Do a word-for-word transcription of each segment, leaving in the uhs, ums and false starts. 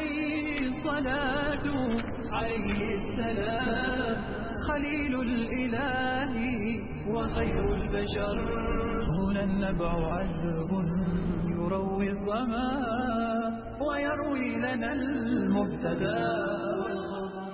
عليه الصلاة عليه السلام خليل الإله وخير البشر. هنا النبع عذب يروي الظما ويروي لنا المبتدى والخبر.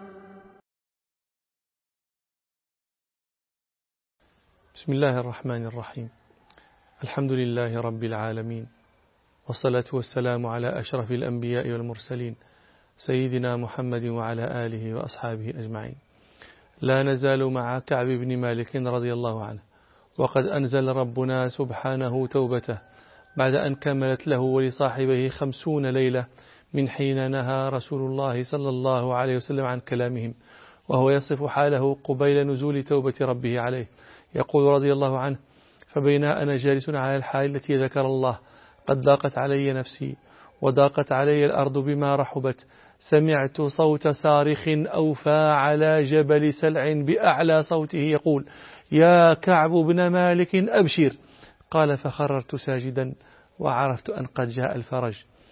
بسم الله الرحمن الرحيم. الحمد لله رب العالمين، والصلاة والسلام على أشرف الأنبياء والمرسلين سيدنا محمد وعلى آله وأصحابه أجمعين. لا نزال مع كعب بن مالك رضي الله عنه، وقد أنزل ربنا سبحانه توبته بعد أن كملت له ولصاحبه خمسون ليلة من حين نهى رسول الله صلى الله عليه وسلم عن كلامهم، وهو يصف حاله قبيل نزول توبة ربه عليه. يقول رضي الله عنه: فبينا أنا جالس على الحال التي ذكر الله قد ضاقت علي نفسي وضاقت علي الأرض بما رحبت، سمعت صوت صارخ أوفى على جبل سلع بأعلى صوته يقول: يا كعب بن مالك أبشر. قال: فخررت ساجدا وعرفت أن قد جاء الفرج.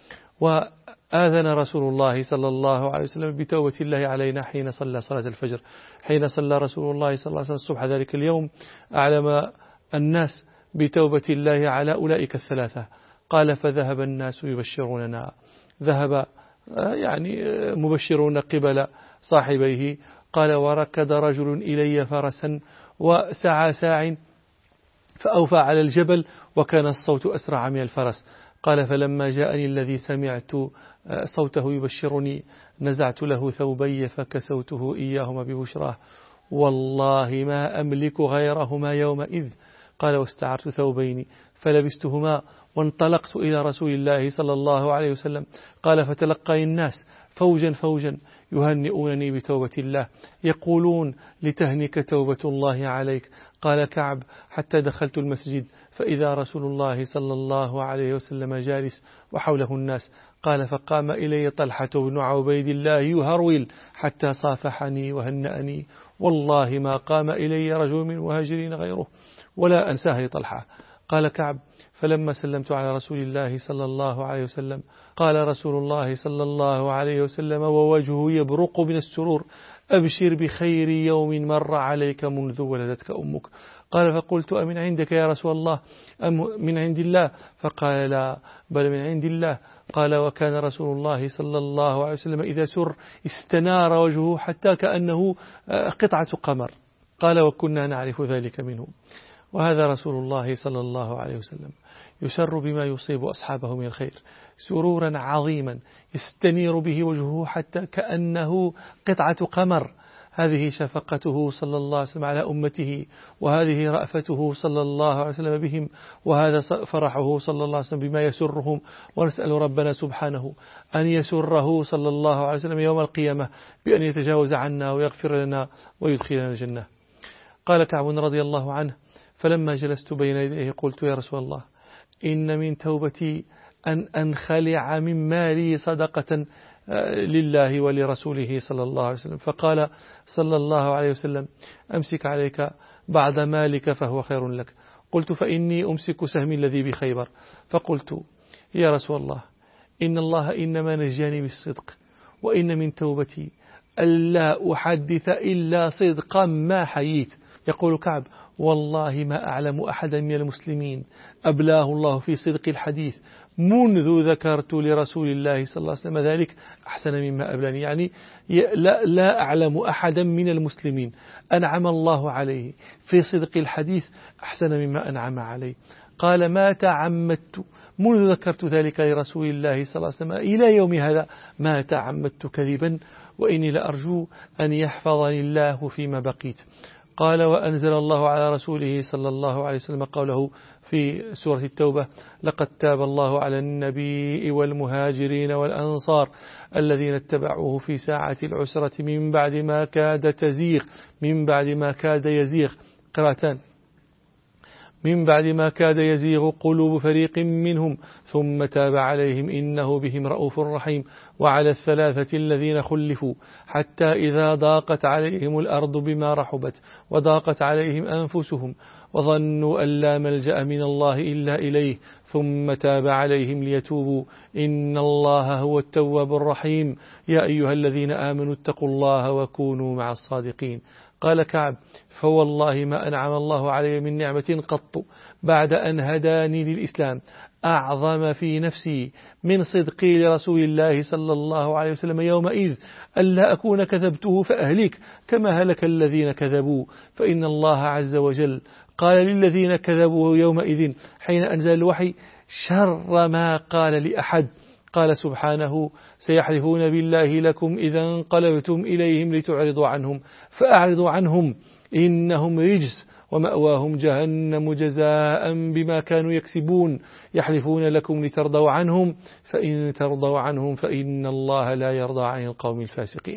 وآذن رسول الله صلى الله عليه وسلم بتوبة الله علينا حين صلى صلاة الفجر. حين صلى رسول الله صلى الله عليه وسلم الصبح ذلك اليوم أعلم الناس بتوبة الله على أولئك الثلاثة. قال: فذهب الناس يبشروننا، ذهب يعني مبشرون قبل صاحبيه. قال: وركض رجل إلي فرسا وسعى ساع فأوفى على الجبل وكان الصوت أسرع من الفرس. قال: فلما جاءني الذي سمعت صوته يبشرني نزعت له ثوبي فكسوته إياهما ببشراه، والله ما أملك غيرهما يومئذ. قال: واستعرت ثوبين فلبستهما وانطلقت إلى رسول الله صلى الله عليه وسلم. قال: فتلقى الناس فوجا فوجا يهنئونني بتوبة الله، يقولون لتهنك توبة الله عليك. قال كعب: حتى دخلت المسجد فإذا رسول الله صلى الله عليه وسلم جالس وحوله الناس. قال: فقام إلي طلحة بن عبيد الله يهرول حتى صافحني وهنأني، والله ما قام إلي رجل من المهاجرين غيره، ولا أنساه طلحة. قال كعب: فلما سلمت على رسول الله صلى الله عليه وسلم قال رسول الله صلى الله عليه وسلم ووجهه يبرق من السرور: أبشر بخير يوم مر عليك منذ ولدتك أمك. قال: فقلت: أمن عندك يا رسول الله أم من عند الله؟ فقال: لا، بل من عند الله. قال: وكان رسول الله صلى الله عليه وسلم إذا سر استنار وجهه حتى كأنه قطعة قمر. قال: وكنا نعرف ذلك منه. وهذا رسول الله صلى الله عليه وسلم يسر بما يصيب أصحابه من الخير سرورا عظيما يستنير به وجهه حتى كأنه قطعة قمر. هذه شفقته صلى الله عليه وسلم على أمته، وهذه رأفته صلى الله عليه وسلم بهم، وهذا فرحه صلى الله عليه وسلم بما يسرهم. ونسأل ربنا سبحانه أن يسره صلى الله عليه وسلم يوم القيامة بأن يتجاوز عنا ويغفر لنا ويدخلنا الجنة. قال كعب رضي الله عنه: فلما جلست بين يديه قلت: يا رسول الله، إن من توبتي أن أنخلع من مالي صدقة لله ولرسوله صلى الله عليه وسلم. فقال صلى الله عليه وسلم: أمسك عليك بعض مالك فهو خير لك. قلت: فإني أمسك سهمي الذي بخيبر. فقلت: يا رسول الله، إن الله إنما نجاني بالصدق، وإن من توبتي ألا أحدث إلا صدقا ما حييت. يقول كعب: والله ما أعلم أحدا من المسلمين أبلاه الله في صدق الحديث منذ ذكرت لرسول الله صلى الله عليه وسلم ذلك أحسن مما أبلاني. يعني لا, لا أعلم أحدا من المسلمين أنعم الله عليه في صدق الحديث أحسن مما أنعم عليه. قال: ما تعمدت منذ ذكرت ذلك لرسول الله صلى الله عليه وسلم إلى يوم هذا ما تعمدت كذبا، وإني لأرجو أن يحفظني الله فيما بقيت. قال: وأنزل الله على رسوله صلى الله عليه وسلم قوله في سورة التوبة: لقد تاب الله على النبي والمهاجرين والأنصار الذين اتبعوه في ساعة العسرة من بعد ما كاد تزيغ من بعد ما كاد يزيغ قراءتان من بعد ما كاد يزيغ قلوب فريق منهم ثم تاب عليهم إنه بهم رؤوف رحيم. وعلى الثلاثة الذين خلفوا حتى إذا ضاقت عليهم الأرض بما رحبت وضاقت عليهم أنفسهم وظنوا أن لا ملجأ من الله إلا إليه ثم تاب عليهم ليتوبوا إن الله هو التواب الرحيم يا أيها الذين آمنوا اتقوا الله وكونوا مع الصادقين. قال كعب فوالله ما أنعم الله علي من نعمة قط بعد أن هداني للإسلام أعظم في نفسي من صدقي لرسول الله صلى الله عليه وسلم يومئذ ألا أكون كذبته فأهلك كما هلك الذين كذبوا فإن الله عز وجل قال للذين كذبوا يومئذ حين أنزل الوحي شر ما قال لأحد. قال سبحانه سيحلفون بالله لكم إذا انقلبتم إليهم لتعرضوا عنهم فأعرضوا عنهم إنهم رجس ومأواهم جهنم جزاء بما كانوا يكسبون يحلفون لكم لترضوا عنهم فإن ترضوا عنهم فإن الله لا يرضى عن القوم الفاسقين.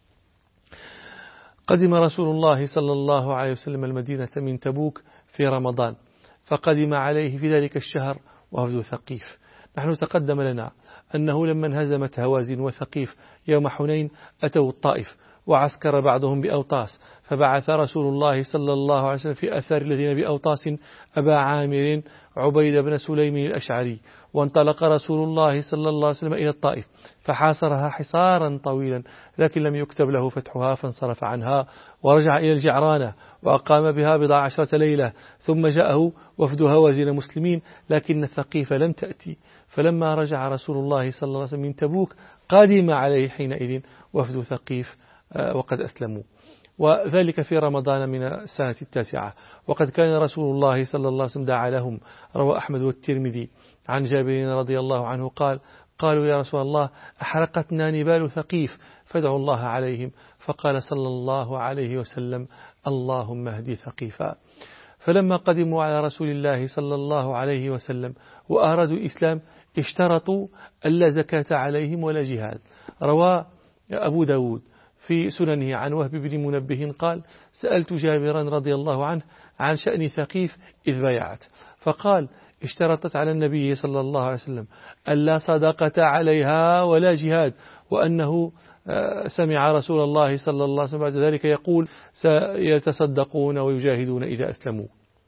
قدم رسول الله صلى الله عليه وسلم المدينة من تبوك في رمضان فقدم عليه في ذلك الشهر وفد ثقيف. نحن تقدم لنا أنه لما انهزمت هوازن وثقيف يوم حنين أتوا الطائف وعسكر بعضهم بأوطاس فبعث رسول الله صلى الله عليه وسلم في أثار الذين بأوطاس أبا عامر عبيد بن سليم الأشعري وانطلق رسول الله صلى الله عليه وسلم إلى الطائف فحاصرها حصارا طويلا لكن لم يكتب له فتحها فانصرف عنها ورجع إلى الجعرانة وأقام بها بضع عشرة ليلة ثم جاءه وفد هوازن مسلمين لكن الثقيف لم تأتي فلما رجع رسول الله صلى الله عليه وسلم من تبوك قدم عليه حينئذ وفد ثقيف وقد أسلموا وذلك في رمضان من السنة التاسعة وقد كان رسول الله صلى الله عليه وسلم دعا لهم. روى أحمد والترمذي عن جابر رضي الله عنه قال قالوا يا رسول الله أحرقتنا نبال ثقيف فادعوا الله عليهم فقال صلى الله عليه وسلم اللهم اهدي ثقيفا. فلما قدموا على رسول الله صلى الله عليه وسلم وأرادوا الإسلام اشترطوا ألا زكاة عليهم ولا جهاد. روى أبو داود في سننه عن وهب بن منبه قال سألت جابرا رضي الله عنه عن شأن ثقيف إذ بايعت فقال اشترطت على النبي صلى الله عليه وسلم ألا صدقة عليها ولا جهاد وأنه سمع رسول الله صلى الله عليه وسلم بعد ذلك يقول سيتصدقون ويجاهدون إذا أسلموا.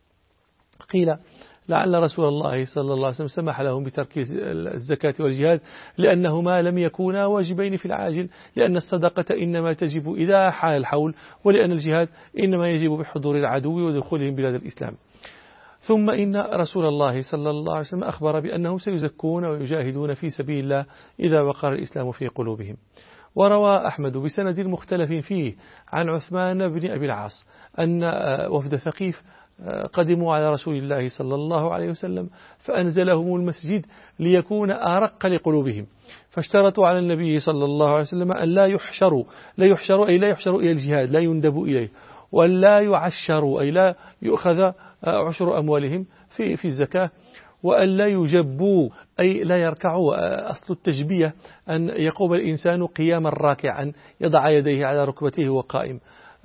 قيل لعل رسول الله صلى الله عليه وسلم سمح لهم بترك الزكاة والجهاد لأنهما لم يكونا واجبين في العاجل لأن الصدقة إنما تجب إذا حال الحول ولأن الجهاد إنما يجب بحضور العدو ودخولهم بلاد الإسلام. ثم إن رسول الله صلى الله عليه وسلم أخبر بأنهم سيزكون ويجاهدون في سبيل الله إذا وقر الإسلام في قلوبهم. وروى أحمد بسند مختلف فيه عن عثمان بن أبي العاص أن وفد ثقيف قدموا على رسول الله صلى الله عليه وسلم فأنزلهم المسجد ليكون أرق لقلوبهم فاشترطوا على النبي صلى الله عليه وسلم أن لا يحشروا لا يحشروا أي لا يحشروا إلى الجهاد لا يندبوا إليه وأن لا يعشروا أي لا يؤخذ عشر أموالهم في في الزكاة وأن لا يجبوا أي لا يركعوا. أصل التجبية أن يقوم الإنسان قياما راكعا يضع يديه على ركبته وقائم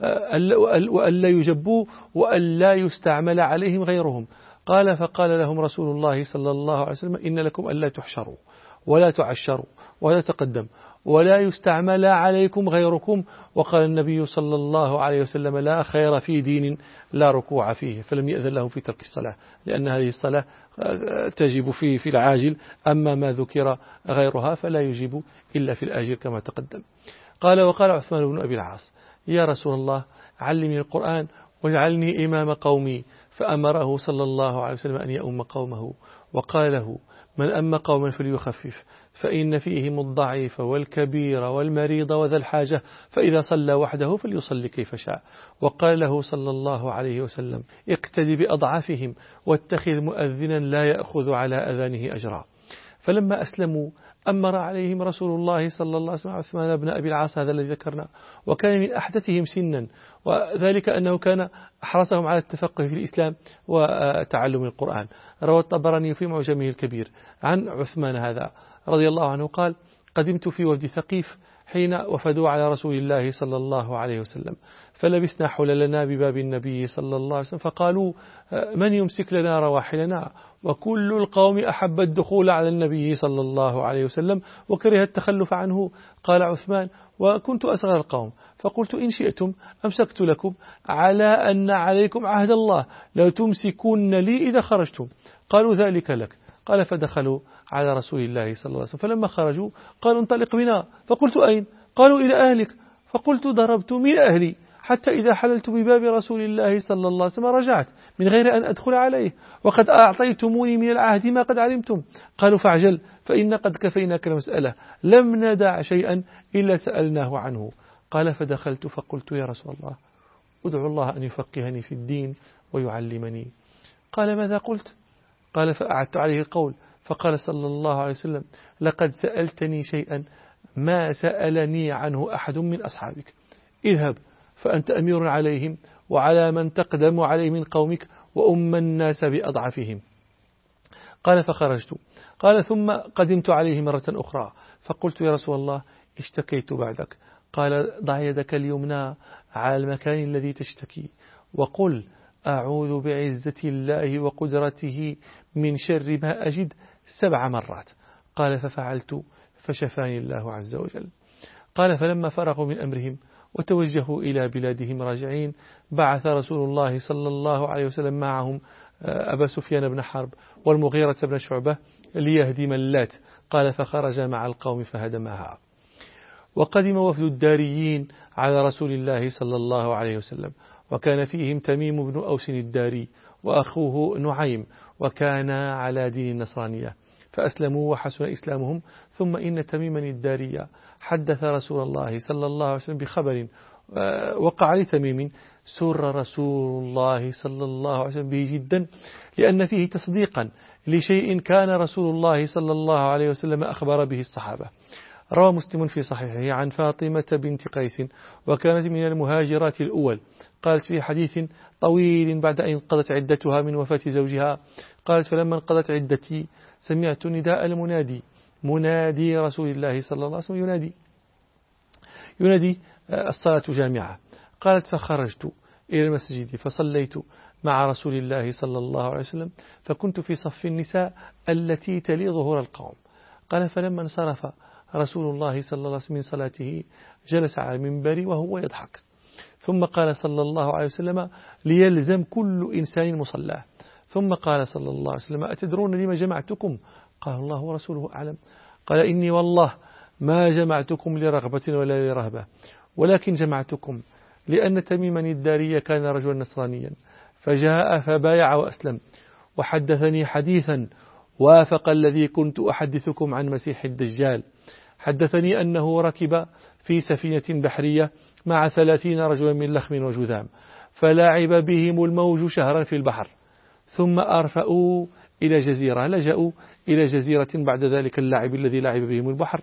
وأن لا يجبوا وأن لا يستعمل عليهم غيرهم. قال فقال لهم رسول الله صلى الله عليه وسلم إن لكم ألا تحشروا ولا تعشروا ولا تقدم ولا يستعمل عليكم غيركم. وقال النبي صلى الله عليه وسلم لا خير في دين لا ركوع فيه فلم يأذن لهم في ترك الصلاة لأن هذه الصلاة تجب في في العاجل أما ما ذكر غيرها فلا يجب إلا في الآجل كما تقدم. قال وقال عثمان بن أبي العاص يا رسول الله علمني القرآن واجعلني إمام قومي فأمره صلى الله عليه وسلم أن يؤم قومه وقال له من أم قوما فليخفف فإن فيهم الضعيف والكبير والمريض وذا الحاجة فإذا صلى وحده فليصلي كيف شاء. وقال له صلى الله عليه وسلم اقتدي بأضعافهم واتخذ مؤذنا لا يأخذ على أذانه أجرا. فلما أسلموا أمر عليهم رسول الله صلى الله عليه وسلم عثمان بن أبي العاص هذا الذي ذكرنا وكان من أحدثهم سنا وذلك أنه كان أحرصهم على التفقه في الإسلام وتعلم القرآن. روى الطبراني في معجمه الكبير عن عثمان هذا رضي الله عنه قال قدمت في وفد ثقيف حين وفدوا على رسول الله صلى الله عليه وسلم فلبسنا حللنا بباب النبي صلى الله عليه وسلم فقالوا من يمسك لنا رواحلنا وكل القوم أحب الدخول على النبي صلى الله عليه وسلم وكره التخلف عنه. قال عثمان وكنت أصغر القوم فقلت إن شئتم أمسكت لكم على أن عليكم عهد الله لا تمسكون لي إذا خرجتم. قالوا ذلك لك. قال فدخلوا على رسول الله صلى الله عليه وسلم، فلما خرجوا قالوا انطلق بنا، فقلت أين؟ قالوا إلى أهلك، فقلت ضربت من أهلي حتى إذا حللت بباب رسول الله صلى الله عليه وسلم رجعت من غير أن أدخل عليه، وقد أعطيتموني من العهد ما قد علمتم. قالوا فاعجل فإن قد كفيناك المسألة، لم ندع شيئا إلا سألناه عنه. قال فدخلت فقلت يا رسول الله أدعو الله أن يفقهني في الدين ويعلمني. قال ماذا قلت؟ قال فأعدت عليه القول، فقال صلى الله عليه وسلم لقد سألتني شيئا ما سألني عنه أحد من أصحابك، اذهب فأنت أمير عليهم وعلى من تقدم عليه من قومك وأم الناس بأضعفهم. قال فخرجت. قال ثم قدمت عليه مرة أخرى فقلت يا رسول الله اشتكيت بعدك. قال ضع يدك اليمنى على المكان الذي تشتكي وقل أعوذ بعزة الله وقدرته من شر ما أجد سبع مرات. قال ففعلت فشفاني الله عز وجل. قال فلما فرغوا من أمرهم وتوجهوا إلى بلادهم راجعين بعث رسول الله صلى الله عليه وسلم معهم أبا سفيان بن حرب والمغيرة بن شعبة ليهدم اللات. قال فخرج مع القوم فهدمها. وقدم وفد الداريين على رسول الله صلى الله عليه وسلم، وكان فيهم تميم بن أوس الداري وأخوه نعيم، وكان على دين النصرانية، فأسلموا وحسن إسلامهم. ثم إن تميما الداري حدث رسول الله صلى الله عليه وسلم بخبر وقع لتميم سر رسول الله صلى الله عليه وسلم به جدا، لأن فيه تصديقا لشيء كان رسول الله صلى الله عليه وسلم أخبر به الصحابة. روى مسلم في صحيحه عن فاطمة بنت قيس وكانت من المهاجرات الأول، قالت في حديث طويل بعد أن انقضت عدتها من وفاة زوجها، قالت فلما انقضت عدتي سمعت نداء المنادي منادي رسول الله صلى الله عليه وسلم ينادي ينادي الصلاة جامعة. قالت فخرجت إلى المسجد فصليت مع رسول الله صلى الله عليه وسلم، فكنت في صف النساء التي تلي ظهور القوم. قال فلما انصرف رسول الله صلى الله عليه وسلم من صلاته جلس على المنبر وهو يضحك، ثم قال صلى الله عليه وسلم ليلزم كل إنسان مصلاه. ثم قال صلى الله عليه وسلم أتدرون لما جمعتكم؟ قال الله ورسوله أعلم. قال إني والله ما جمعتكم لرغبة ولا لرهبة، ولكن جمعتكم لأن تميما الداري كان رجلا نصرانيا فجاء فبايع وأسلم، وحدثني حديثا وافق الذي كنت أحدثكم عن مسيح الدجال. حدثني أنه ركب في سفينة بحرية مع ثلاثين رجلا من لخم وجذام، فلاعب بهم الموج شهرا في البحر، ثم أرفأوا إلى جزيرة، لجأوا إلى جزيرة بعد ذلك اللعب الذي لعب بهم البحر.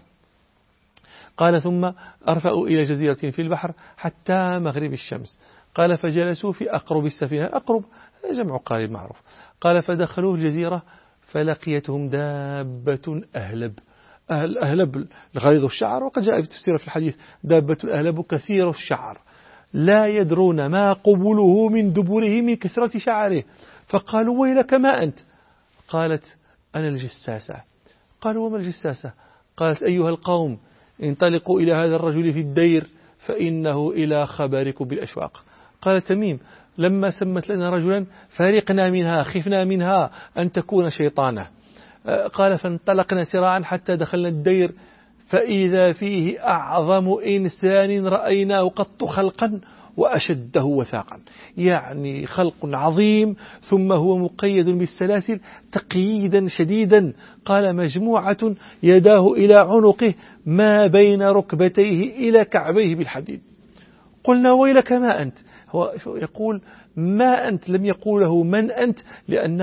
قال ثم أرفأوا إلى جزيرة في البحر حتى مغرب الشمس. قال فجلسوا في أقرب السفينة، أقرب جمع قارب معروف. قال فدخلوا الجزيرة فلقيتهم دابة أهلب، أهل أهلب الغليظ الشعر، وقد جاء في تفسير في الحديث دابة أهلب كثير الشعر لا يدرون ما قبله من دبره من كثرة شعره. فقالوا ويلك ما أنت؟ قالت أنا الجساسة. قالوا وما الجساسة؟ قالت أيها القوم انطلقوا إلى هذا الرجل في الدير فإنه إلى خبركم بالأشواق. قال تميم لما سمت لنا رجلا فارقنا منها، خفنا منها أن تكون شيطانة. قال فانطلقنا سراعا حتى دخلنا الدير فإذا فيه أعظم إنسان رأيناه قط خلقا وأشده وثاقا، يعني خلق عظيم ثم هو مقيد بالسلاسل تقييدا شديدا. قال مجموعة يداه إلى عنقه ما بين ركبتيه إلى كعبيه بالحديد. قلنا ويلك ما أنت؟ هو يقول ما أنت، لم يقوله من أنت، لأن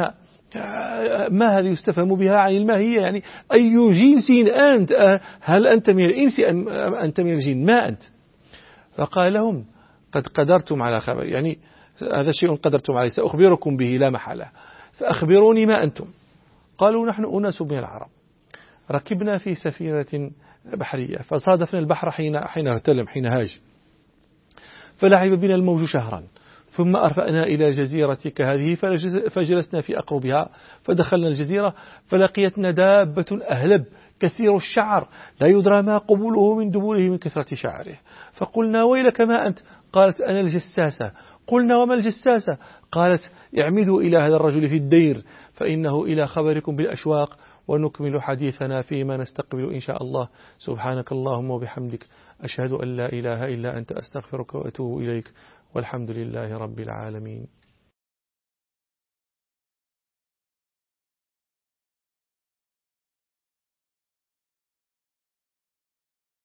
ما هذه يستفهم بها عن الماهية، يعني أي جنس أنت؟ هل أنت من الإنس أم أنت من الجن؟ ما أنت؟ فقال لهم قد قدرتم على خبر، يعني هذا شيء قدرتم عليه سأخبركم به لا محالة، فأخبروني ما أنتم. قالوا نحن أناس من العرب ركبنا في سفينة بحرية فصادفنا البحر حين حين ارتلم حين هاج، فلعب بنا الموج شهرا، ثم أرفأنا إلى جزيرتك هذه فجلسنا في أقربها، فدخلنا الجزيرة فلقيتنا دابة أهلب كثير الشعر لا يدرى ما قبوله من دبوره من كثرة شعره، فقلنا ويلك ما أنت؟ قالت أنا الجساسة. قلنا وما الجساسة؟ قالت اعمدوا إلى هذا الرجل في الدير فإنه إلى خبركم بالأشواق، ونكمل حديثنا فيما نستقبل إن شاء الله. سبحانك اللهم وبحمدك، أشهد أن لا إله إلا أنت، أستغفرك وأتوب إليك، والحمد لله رب العالمين.